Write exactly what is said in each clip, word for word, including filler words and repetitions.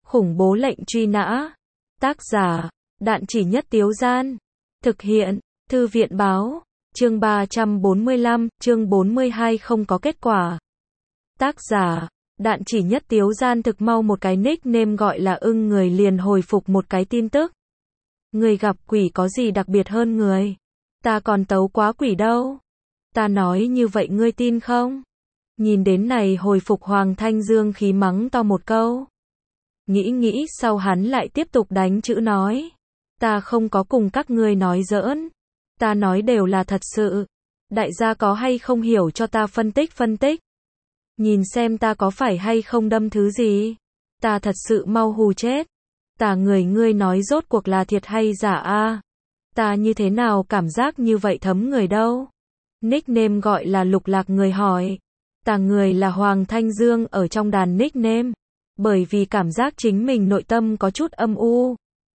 Khủng bố lệnh truy nã. Tác giả, Đạn Chỉ Nhất Tiếu Gian. Thực hiện, Thư viện báo. Chương ba trăm bốn mươi lăm, chương bốn mươi hai không có kết quả. Tác giả, Đạn Chỉ Nhất Tiếu Gian. Thực mau một cái nickname gọi là ưng người liền hồi phục một cái tin tức. Người gặp quỷ có gì đặc biệt hơn người? Ta còn tấu quá quỷ đâu. Ta nói như vậy ngươi tin không? Nhìn đến này hồi phục, Hoàng Thanh Dương khí mắng to một câu. Nghĩ nghĩ sau hắn lại tiếp tục đánh chữ nói. Ta không có cùng các ngươi nói giỡn. Ta nói đều là thật sự. Đại gia có hay không hiểu cho ta phân tích phân tích. Nhìn xem ta có phải hay không đâm thứ gì. Ta thật sự mau hù chết. Ta người ngươi nói rốt cuộc là thiệt hay giả a? Ta như thế nào cảm giác như vậy thấm người đâu? Nickname gọi là Lục Lạc người hỏi. Ta người là Hoàng Thanh Dương ở trong đàn nickname. Bởi vì cảm giác chính mình nội tâm có chút âm u.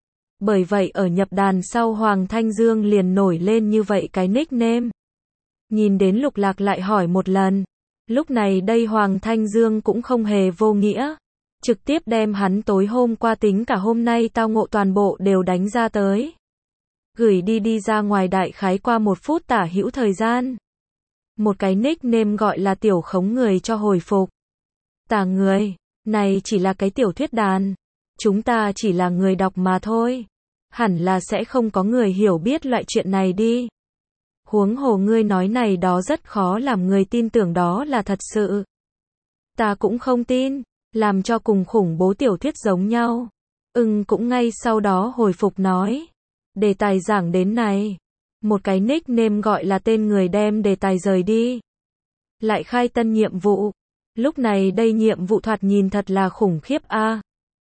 Bởi vậy ở nhập đàn sau Hoàng Thanh Dương liền nổi lên như vậy cái nickname. Nhìn đến Lục Lạc lại hỏi một lần. Lúc này đây Hoàng Thanh Dương cũng không hề vô nghĩa. Trực tiếp đem hắn tối hôm qua tính cả hôm nay tao ngộ toàn bộ đều đánh ra tới. Gửi đi đi ra ngoài đại khái qua một phút tả hữu thời gian. Một cái nickname gọi là Tiểu Khống người cho hồi phục. Tả người, này chỉ là cái tiểu thuyết đàn. Chúng ta chỉ là người đọc mà thôi. Hẳn là sẽ không có người hiểu biết loại chuyện này đi. Huống hồ ngươi nói này đó rất khó làm người tin tưởng đó là thật sự. Ta cũng không tin, làm cho cùng khủng bố tiểu thuyết giống nhau. Ưng cũng ngay sau đó hồi phục nói. Đề tài giảng đến này. Một cái nickname gọi là tên người đem đề tài rời đi. Lại khai tân nhiệm vụ. Lúc này đây nhiệm vụ thoạt nhìn thật là khủng khiếp a. À.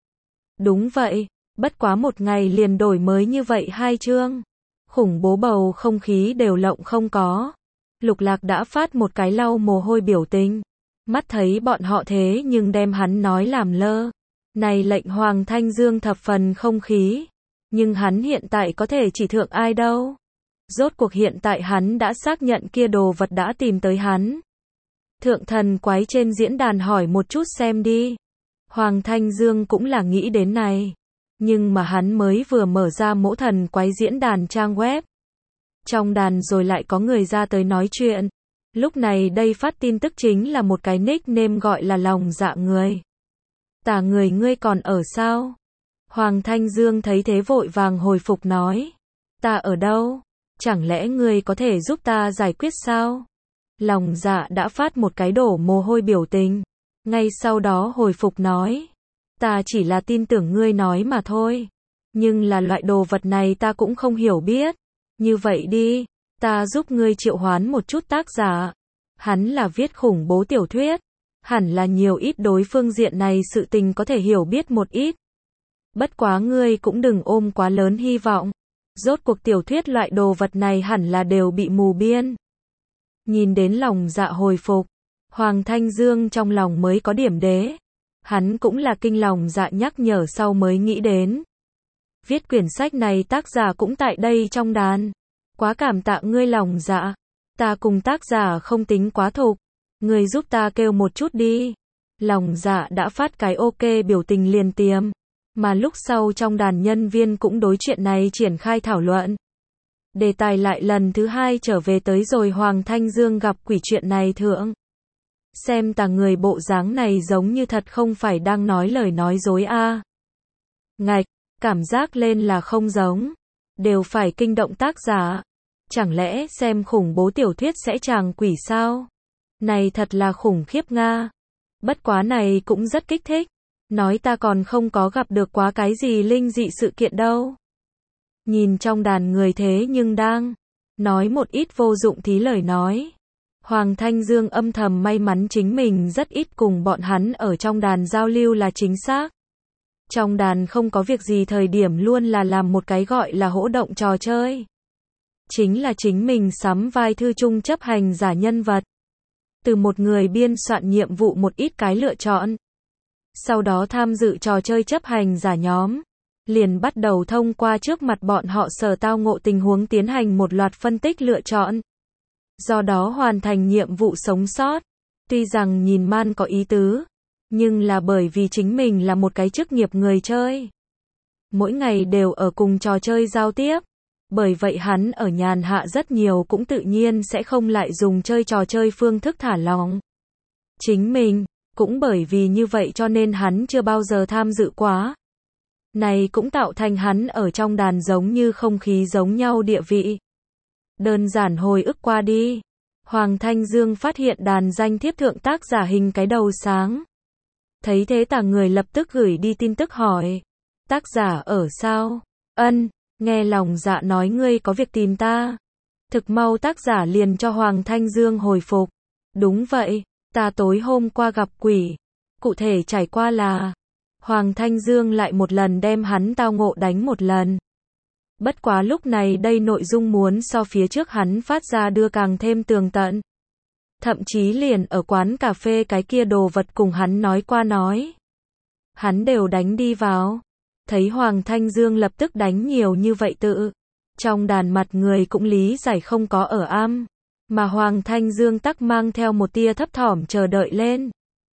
Đúng vậy, bất quá một ngày liền đổi mới như vậy hai chương. Khủng bố bầu không khí đều lộng không có. Lục Lạc đã phát một cái lau mồ hôi biểu tình. Mắt thấy bọn họ thế nhưng đem hắn nói làm lơ. Này lệnh Hoàng Thanh Dương thập phần không khí. Nhưng hắn hiện tại có thể chỉ thượng ai đâu. Rốt cuộc hiện tại hắn đã xác nhận kia đồ vật đã tìm tới hắn. Thượng thần quái trên diễn đàn hỏi một chút xem đi. Hoàng Thanh Dương cũng là nghĩ đến này. Nhưng mà hắn mới vừa mở ra mỗ thần quái diễn đàn trang web. Trong đàn rồi lại có người ra tới nói chuyện. Lúc này đây phát tin tức chính là một cái nickname gọi là Lòng Dạ Người. Tả người ngươi còn ở sao? Hoàng Thanh Dương thấy thế vội vàng hồi phục nói. Ta ở đâu? Chẳng lẽ ngươi có thể giúp ta giải quyết sao? Lòng Dạ đã phát một cái đổ mồ hôi biểu tình. Ngay sau đó hồi phục nói. Ta chỉ là tin tưởng ngươi nói mà thôi. Nhưng là loại đồ vật này ta cũng không hiểu biết. Như vậy đi, ta giúp ngươi triệu hoán một chút tác giả. Hắn là viết khủng bố tiểu thuyết. Hẳn là nhiều ít đối phương diện này sự tình có thể hiểu biết một ít. Bất quá ngươi cũng đừng ôm quá lớn hy vọng. Rốt cuộc tiểu thuyết loại đồ vật này hẳn là đều bị mù biên. Nhìn đến Lòng Dạ hồi phục. Hoàng Thanh Dương trong lòng mới có điểm đế. Hắn cũng là kinh Lòng Dạ nhắc nhở sau mới nghĩ đến. Viết quyển sách này tác giả cũng tại đây trong đàn. Quá cảm tạ ngươi Lòng Dạ. Ta cùng tác giả không tính quá thục. Ngươi giúp ta kêu một chút đi. Lòng Dạ đã phát cái ok biểu tình liền tiêm. Mà lúc sau trong đàn nhân viên cũng đối chuyện này triển khai thảo luận. Đề tài lại lần thứ hai trở về tới rồi Hoàng Thanh Dương gặp quỷ chuyện này thượng. Xem tà người bộ dáng này giống như thật không phải đang nói lời nói dối a. À. Ngạch, cảm giác lên là không giống. Đều phải kinh động tác giả. Chẳng lẽ xem khủng bố tiểu thuyết sẽ chàng quỷ sao? Này thật là khủng khiếp nga. Bất quá này cũng rất kích thích. Nói ta còn không có gặp được quá cái gì linh dị sự kiện đâu. Nhìn trong đàn người thế nhưng đang nói một ít vô dụng thí lời nói. Hoàng Thanh Dương âm thầm may mắn chính mình rất ít cùng bọn hắn ở trong đàn giao lưu là chính xác. Trong đàn không có việc gì thời điểm luôn là làm một cái gọi là hỗ động trò chơi. Chính là chính mình sắm vai thư chung chấp hành giả nhân vật. Từ một người biên soạn nhiệm vụ một ít cái lựa chọn. Sau đó tham dự trò chơi chấp hành giả nhóm. Liền bắt đầu thông qua trước mặt bọn họ sở tao ngộ tình huống tiến hành một loạt phân tích lựa chọn. Do đó hoàn thành nhiệm vụ sống sót. Tuy rằng nhìn man có ý tứ. Nhưng là bởi vì chính mình là một cái chức nghiệp người chơi. Mỗi ngày đều ở cùng trò chơi giao tiếp. Bởi vậy hắn ở nhàn hạ rất nhiều cũng tự nhiên sẽ không lại dùng chơi trò chơi phương thức thả lỏng. Chính mình, cũng bởi vì như vậy cho nên hắn chưa bao giờ tham dự quá. Này cũng tạo thành hắn ở trong đàn giống như không khí giống nhau địa vị. Đơn giản hồi ức qua đi. Hoàng Thanh Dương phát hiện đàn danh thiếp thượng tác giả hình cái đầu sáng. Thấy thế tả người lập tức gửi đi tin tức hỏi. Tác giả ở sao? Ân, nghe lòng dạ nói ngươi có việc tìm ta. Thực mau tác giả liền cho Hoàng Thanh Dương hồi phục. Đúng vậy, ta tối hôm qua gặp quỷ. Cụ thể trải qua là, Hoàng Thanh Dương lại một lần đem hắn tao ngộ đánh một lần. Bất quá lúc này đây nội dung muốn so phía trước hắn phát ra đưa càng thêm tường tận. Thậm chí liền ở quán cà phê cái kia đồ vật cùng hắn nói qua nói. Hắn đều đánh đi vào. Thấy Hoàng Thanh Dương lập tức đánh nhiều như vậy tự. Trong đàn mặt người cũng lý giải không có ở am. Mà Hoàng Thanh Dương tắc mang theo một tia thấp thỏm chờ đợi lên.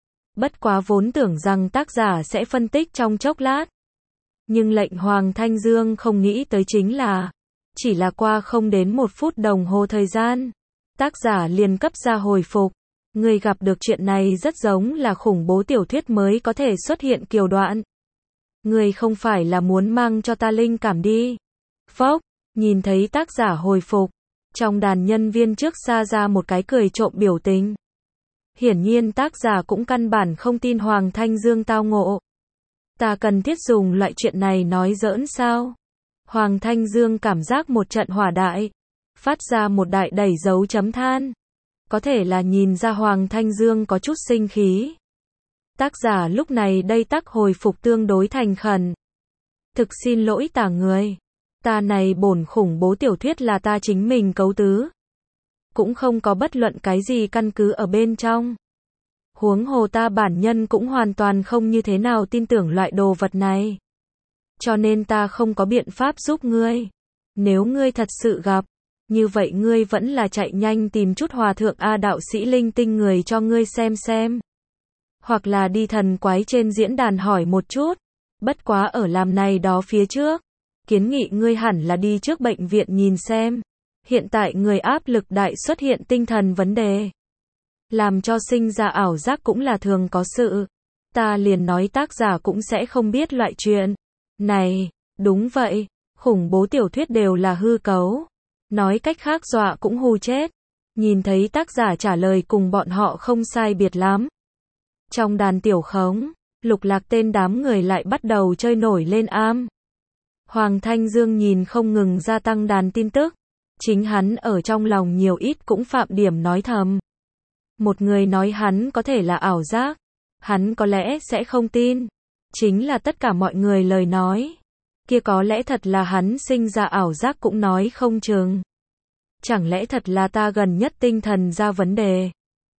Bất quá vốn tưởng rằng tác giả sẽ phân tích trong chốc lát. Nhưng lệnh Hoàng Thanh Dương không nghĩ tới chính là, chỉ là qua không đến một phút đồng hồ thời gian. Tác giả liền cấp ra hồi phục. Người gặp được chuyện này rất giống là khủng bố tiểu thuyết mới có thể xuất hiện kiều đoạn. Người không phải là muốn mang cho ta linh cảm đi. Phốc, nhìn thấy tác giả hồi phục. Trong đàn nhân viên trước xa ra một cái cười trộm biểu tình. Hiển nhiên tác giả cũng căn bản không tin Hoàng Thanh Dương tao ngộ. Ta cần thiết dùng loại chuyện này nói giỡn sao? Hoàng Thanh Dương cảm giác một trận hỏa đại. Phát ra một đại đẩy dấu chấm than. Có thể là nhìn ra Hoàng Thanh Dương có chút sinh khí. Tác giả lúc này đây tác hồi phục tương đối thành khẩn. Thực xin lỗi tả người. Ta này bổn khủng bố tiểu thuyết là ta chính mình cấu tứ. Cũng không có bất luận cái gì căn cứ ở bên trong. Huống hồ ta bản nhân cũng hoàn toàn không như thế nào tin tưởng loại đồ vật này. Cho nên ta không có biện pháp giúp ngươi. Nếu ngươi thật sự gặp, như vậy ngươi vẫn là chạy nhanh tìm chút hòa thượng A đạo sĩ linh tinh người cho ngươi xem xem. Hoặc là đi thần quái trên diễn đàn hỏi một chút. Bất quá ở làm này đó phía trước. Kiến nghị ngươi hẳn là đi trước bệnh viện nhìn xem. Hiện tại người áp lực đại xuất hiện tinh thần vấn đề. Làm cho sinh ra ảo giác cũng là thường có sự. Ta liền nói tác giả cũng sẽ không biết loại chuyện này. Đúng vậy, khủng bố tiểu thuyết đều là hư cấu. Nói cách khác dọa cũng hù chết. Nhìn thấy tác giả trả lời cùng bọn họ không sai biệt lắm. Trong đàn tiểu khống, Lục Lạc tên đám người lại bắt đầu chơi nổi lên am. Hoàng Thanh Dương nhìn không ngừng gia tăng đàn tin tức. Chính hắn ở trong lòng nhiều ít cũng phạm điểm nói thầm. Một người nói hắn có thể là ảo giác. Hắn có lẽ sẽ không tin. Chính là tất cả mọi người lời nói. Kia có lẽ thật là hắn sinh ra ảo giác cũng nói không chừng. Chẳng lẽ thật là ta gần nhất tinh thần ra vấn đề.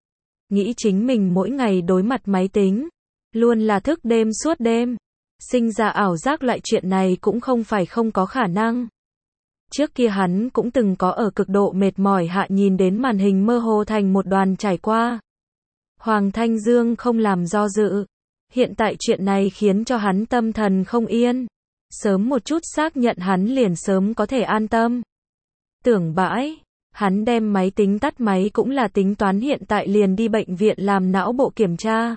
Nghĩ chính mình mỗi ngày đối mặt máy tính. Luôn là thức đêm suốt đêm. Sinh ra ảo giác loại chuyện này cũng không phải không có khả năng. Trước kia hắn cũng từng có ở cực độ mệt mỏi hạ nhìn đến màn hình mơ hồ thành một đoàn trải qua. Hoàng Thanh Dương không làm do dự. Hiện tại chuyện này khiến cho hắn tâm thần không yên. Sớm một chút xác nhận hắn liền sớm có thể an tâm. Tưởng bãi, hắn đem máy tính tắt máy cũng là tính toán hiện tại liền đi bệnh viện làm não bộ kiểm tra.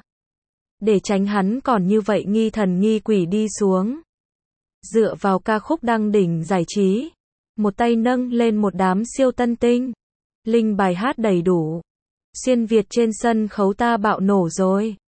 Để tránh hắn còn như vậy nghi thần nghi quỷ đi xuống. Dựa vào ca khúc đăng đỉnh giải trí. Một tay nâng lên một đám siêu tân tinh. Linh bài hát đầy đủ. Xuyên Việt trên sân khấu ta bạo nổ rồi.